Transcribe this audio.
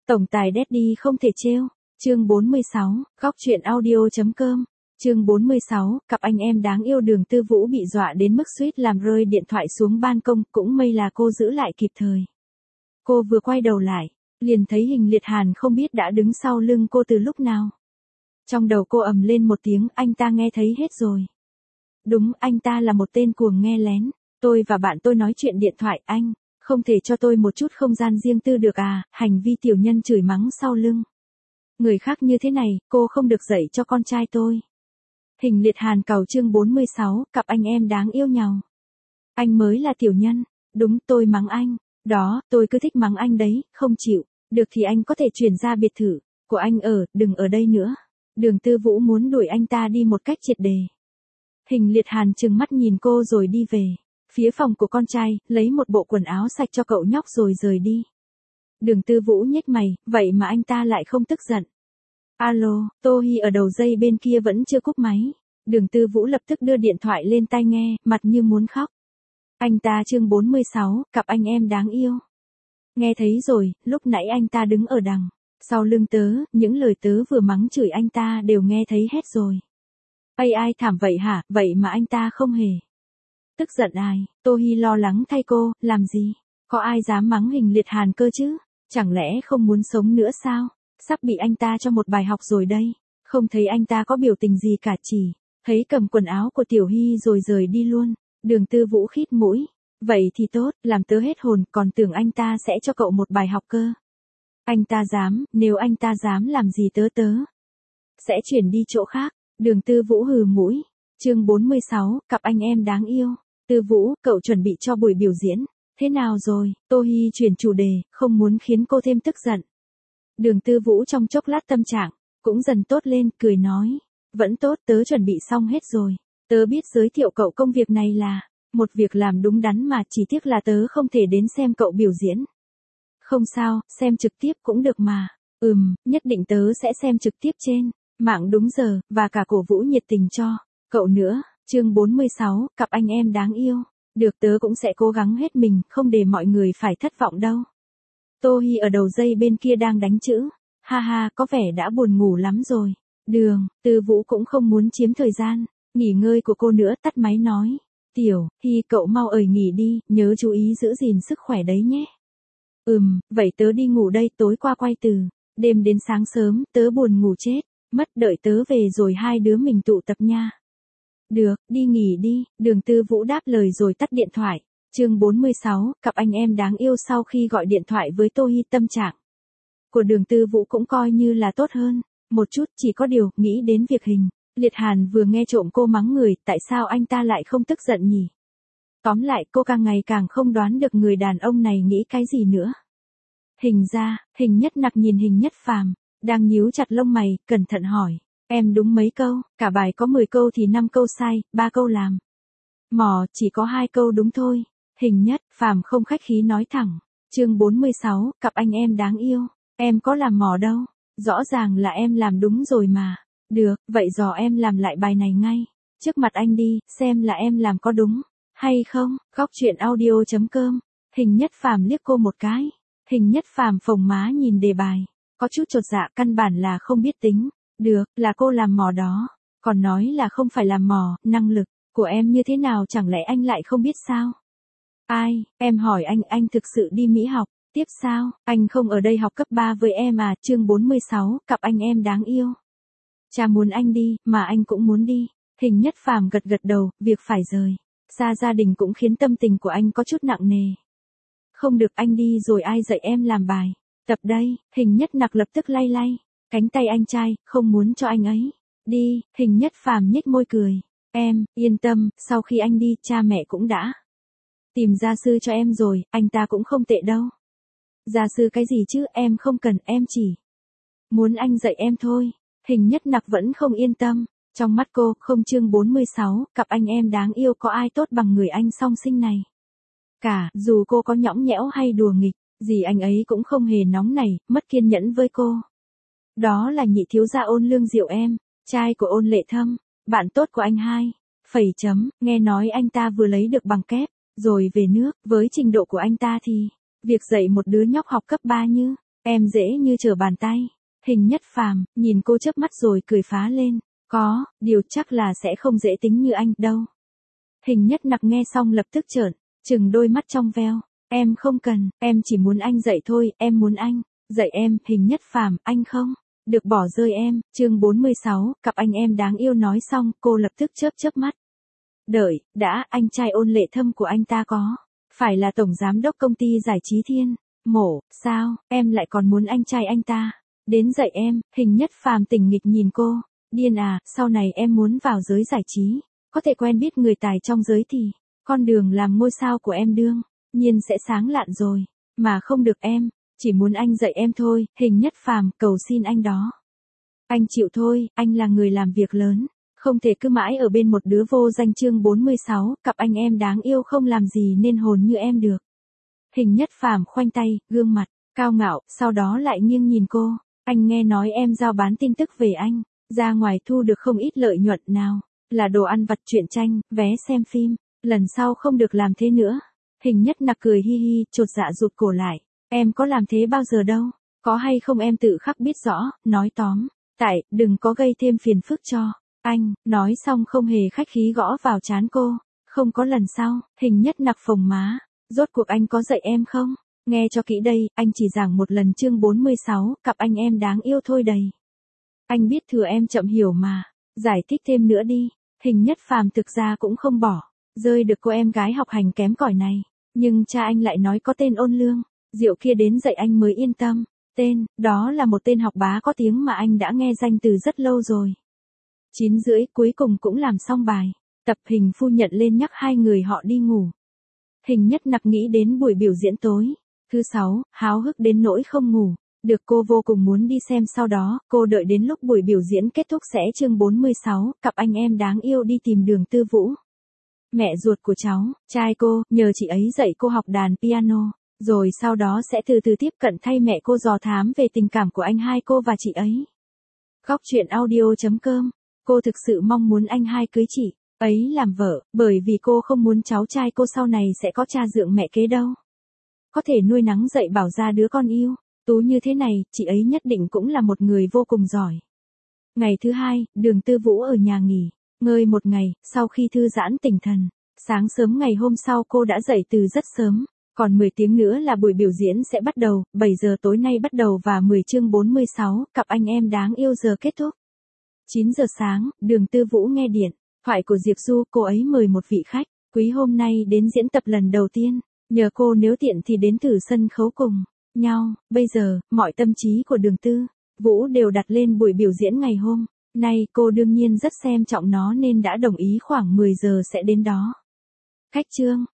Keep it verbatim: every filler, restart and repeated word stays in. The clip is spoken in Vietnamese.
Tổng tài Daddy không thể trêu. Chương bốn mươi sáu, góc truyện audio.com. Chương bốn mươi sáu, cặp anh em đáng yêu Đường Tư Vũ bị dọa đến mức suýt làm rơi điện thoại xuống ban công, cũng may là cô giữ lại kịp thời. Cô vừa quay đầu lại, liền thấy Hình Liệt Hàn không biết đã đứng sau lưng cô từ lúc nào. Trong đầu cô ầm lên một tiếng, anh ta nghe thấy hết rồi. Đúng, anh ta là một tên cuồng nghe lén. Tôi và bạn tôi nói chuyện điện thoại, anh không thể cho tôi một chút không gian riêng tư được à? Hành vi tiểu nhân chửi mắng sau lưng người khác như thế này, cô không được dạy cho con trai tôi. Hình Liệt Hàn cầu chương bốn mươi sáu, cặp anh em đáng yêu nhau. Anh mới là tiểu nhân. Đúng, tôi mắng anh. Đó, tôi cứ thích mắng anh đấy, không chịu. Được thì anh có thể chuyển ra biệt thự của anh ở, đừng ở đây nữa. Đường Tư Vũ muốn đuổi anh ta đi một cách triệt đề. Hình Liệt Hàn trừng mắt nhìn cô rồi đi về phía phòng của con trai, lấy một bộ quần áo sạch cho cậu nhóc rồi rời đi. Đường Tư Vũ nhếch mày, vậy mà anh ta lại không tức giận. Alo, Tô Hi ở đầu dây bên kia vẫn chưa cúp máy. Đường Tư Vũ lập tức đưa điện thoại lên tai nghe, mặt như muốn khóc. Anh ta chương bốn mươi sáu, cặp anh em đáng yêu. Nghe thấy rồi, lúc nãy anh ta đứng ở đằng sau lưng tớ, những lời tớ vừa mắng chửi anh ta đều nghe thấy hết rồi. Ây ai thảm vậy hả, vậy mà anh ta không hề tức giận ai. Tô Hi lo lắng thay cô, làm gì? Có ai dám mắng Hình Liệt Hàn cơ chứ? Chẳng lẽ không muốn sống nữa sao? Sắp bị anh ta cho một bài học rồi đây. Không thấy anh ta có biểu tình gì cả, chỉ thấy cầm quần áo của Tiểu Hi rồi rời đi luôn. Đường Tư Vũ khít mũi. Vậy thì tốt, làm tớ hết hồn, còn tưởng anh ta sẽ cho cậu một bài học cơ. Anh ta dám, nếu anh ta dám làm gì tớ tớ sẽ chuyển đi chỗ khác. Đường Tư Vũ hừ mũi. Chương bốn mươi sáu, cặp anh em đáng yêu. Tư Vũ, cậu chuẩn bị cho buổi biểu diễn thế nào rồi? Tô Hi chuyển chủ đề, không muốn khiến cô thêm tức giận. Đường Tư Vũ trong chốc lát tâm trạng cũng dần tốt lên, cười nói, vẫn tốt, tớ chuẩn bị xong hết rồi. Tớ biết giới thiệu cậu công việc này là một việc làm đúng đắn mà, chỉ tiếc là tớ không thể đến xem cậu biểu diễn. Không sao, xem trực tiếp cũng được mà. Ừm, nhất định tớ sẽ xem trực tiếp trên mạng đúng giờ, và cả cổ vũ nhiệt tình cho cậu nữa. Chương bốn mươi sáu, cặp anh em đáng yêu. Được, tớ cũng sẽ cố gắng hết mình, không để mọi người phải thất vọng đâu. Tô Hi ở đầu dây bên kia đang đánh chữ. Ha ha, có vẻ đã buồn ngủ lắm rồi. Đường Tư Vũ cũng không muốn chiếm thời gian nghỉ ngơi của cô nữa, tắt máy nói. Tiểu Hi, cậu mau ởi nghỉ đi, nhớ chú ý giữ gìn sức khỏe đấy nhé. Ừm, vậy tớ đi ngủ đây, tối qua quay từ đêm đến sáng sớm, tớ buồn ngủ chết mất, đợi tớ về rồi hai đứa mình tụ tập nha. Được, đi nghỉ đi. Đường Tư Vũ đáp lời rồi tắt điện thoại. Chương bốn mươi sáu, cặp anh em đáng yêu. Sau khi gọi điện thoại với Tô Hi, tâm trạng của Đường Tư Vũ cũng coi như là tốt hơn một chút, chỉ có điều, nghĩ đến việc Hình Liệt Hàn vừa nghe trộm cô mắng người, tại sao anh ta lại không tức giận nhỉ? Tóm lại, cô càng ngày càng không đoán được người đàn ông này nghĩ cái gì nữa. Hình ra, Hình Nhất Nặc nhìn Hình Nhất Phàm đang nhíu chặt lông mày, cẩn thận hỏi, em đúng mấy câu? Cả bài có mười câu thì năm câu sai, ba câu làm mò, chỉ có hai câu đúng thôi. Hình Nhất Phàm không khách khí nói thẳng. Chương bốn mươi sáu, cặp anh em đáng yêu. Em có làm mò đâu, rõ ràng là em làm đúng rồi mà. Được, vậy dò em làm lại bài này ngay trước mặt anh đi, xem là em làm có đúng hay không. Góc truyện audio.com. Hình Nhất Phàm liếc cô một cái. Hình Nhất Phàm phồng má nhìn đề bài, có chút chột dạ, căn bản là không biết tính. Được, là cô làm mò đó. Còn nói là không phải làm mò, năng lực của em như thế nào chẳng lẽ anh lại không biết sao? Ai, em hỏi anh, anh thực sự đi Mỹ học tiếp sao? Anh không ở đây học cấp ba với em à? Chương bốn mươi sáu, cặp anh em đáng yêu. Cha muốn anh đi, mà anh cũng muốn đi. Hình Nhất Phàm gật gật đầu, việc phải rời xa gia đình cũng khiến tâm tình của anh có chút nặng nề. Không được, anh đi rồi ai dạy em làm bài tập đây? Hình Nhất Nặc lập tức lay lay cánh tay anh trai, không muốn cho anh ấy đi. Hình Nhất Phàm nhếch môi cười. Em yên tâm, sau khi anh đi, cha mẹ cũng đã tìm gia sư cho em rồi, anh ta cũng không tệ đâu. Gia sư cái gì chứ, em không cần, em chỉ muốn anh dạy em thôi. Hình Nhất Nặc vẫn không yên tâm. Trong mắt cô, không. Chương bốn mươi sáu, cặp anh em đáng yêu. Có ai tốt bằng người anh song sinh này cả, dù cô có nhõng nhẽo hay đùa nghịch gì, anh ấy cũng không hề nóng nảy, mất kiên nhẫn với cô. Đó là nhị thiếu gia Ôn Lương Diệu em, trai của Ôn Lệ Thâm, bạn tốt của anh hai. Phẩy chấm, nghe nói anh ta vừa lấy được bằng kép rồi về nước, với trình độ của anh ta thì việc dạy một đứa nhóc học cấp ba như Em dễ như trở bàn tay. Hình Nhất Phàm nhìn cô chớp mắt rồi cười phá lên. Có, điều chắc là sẽ không dễ tính như anh đâu. Hình Nhất Nặc nghe xong lập tức trợn, trừng đôi mắt trong veo. Em không cần, em chỉ muốn anh dạy thôi, em muốn anh dạy em. Hình Nhất Phàm, anh không được bỏ rơi em. Chương bốn mươi sáu, cặp anh em đáng yêu. Nói xong, cô lập tức chớp chớp mắt. Đợi, đã, anh trai Ôn Lệ Thâm của anh ta có phải là tổng giám đốc công ty giải trí Thiên Mổ, sao, em lại còn muốn anh trai anh ta đến dạy em? Hình Nhất Phàm tỉnh nghịch nhìn cô, điên à, sau này em muốn vào giới giải trí, có thể quen biết người tài trong giới thì, con đường làm ngôi sao của em đương nhiên sẽ sáng lạn rồi, mà không được em, chỉ muốn anh dạy em thôi. Hình Nhất Phàm, cầu xin anh đó. Anh chịu thôi, anh là người làm việc lớn, không thể cứ mãi ở bên một đứa vô danh. Chương bốn mươi sáu, cặp anh em đáng yêu không làm gì nên hồn như em được. Hình Nhất Phàm khoanh tay, gương mặt cao ngạo, sau đó lại nghiêng nhìn cô. Anh nghe nói em giao bán tin tức về anh, ra ngoài thu được không ít lợi nhuận, nào là đồ ăn vặt, truyện tranh, vé xem phim, lần sau không được làm thế nữa. Hình Nhất Nặc cười hi hi, chột dạ rụt cổ lại. Em có làm thế bao giờ đâu, có hay không em tự khắc biết rõ. Nói tóm tại, đừng có gây thêm phiền phức cho anh. Nói xong không hề khách khí gõ vào trán cô. Không có lần sau. Hình Nhất Nặc phồng má. Rốt cuộc anh có dạy em không? Nghe cho kỹ đây, anh chỉ giảng một lần. Chương bốn mươi sáu, cặp anh em đáng yêu thôi đầy. Anh biết thừa em chậm hiểu mà, giải thích thêm nữa đi. Hình Nhất Phàm thực ra cũng không bỏ rơi được cô em gái học hành kém cỏi này, nhưng cha anh lại nói có tên Ôn Lương Diệu kia đến dạy anh mới yên tâm. Tên, đó là một tên học bá có tiếng mà anh đã nghe danh từ rất lâu rồi. Chín rưỡi cuối cùng cũng làm xong bài tập. Hình phu nhận lên nhắc hai người họ đi ngủ. Hình Nhất Nặc nghĩ đến buổi biểu diễn tối thứ sáu, háo hức đến nỗi không ngủ được. Cô vô cùng muốn đi xem, sau đó cô đợi đến lúc buổi biểu diễn kết thúc sẽ. Chương bốn mươi sáu, cặp anh em đáng yêu đi tìm Đường Tư Vũ, mẹ ruột của cháu trai cô, nhờ chị ấy dạy cô học đàn piano, rồi sau đó sẽ từ từ tiếp cận thay mẹ cô dò thám về tình cảm của anh hai cô và chị ấy. Góc truyện audio.com. Cô thực sự mong muốn anh hai cưới chị ấy làm vợ, bởi vì cô không muốn cháu trai cô sau này sẽ có cha dượng mẹ kế đâu. Có thể nuôi nắng dạy bảo ra đứa con yêu tú như thế này, chị ấy nhất định cũng là một người vô cùng giỏi. Ngày thứ hai, Đường Tư Vũ ở nhà nghỉ ngơi một ngày, sau khi thư giãn tỉnh thần. Sáng sớm ngày hôm sau cô đã dậy từ rất sớm. Còn mười tiếng nữa là buổi biểu diễn sẽ bắt đầu, bảy giờ tối nay bắt đầu và mười. Chương bốn mươi sáu, cặp anh em đáng yêu giờ kết thúc. chín giờ sáng, Đường Tư Vũ nghe điện thoại của Diệp Du, cô ấy mời một vị khách quý hôm nay đến diễn tập lần đầu tiên, nhờ cô nếu tiện thì đến thử sân khấu cùng nhau. Bây giờ, mọi tâm trí của Đường Tư Vũ đều đặt lên buổi biểu diễn ngày hôm nay, cô đương nhiên rất xem trọng nó nên đã đồng ý khoảng mười giờ sẽ đến đó. Khách trương,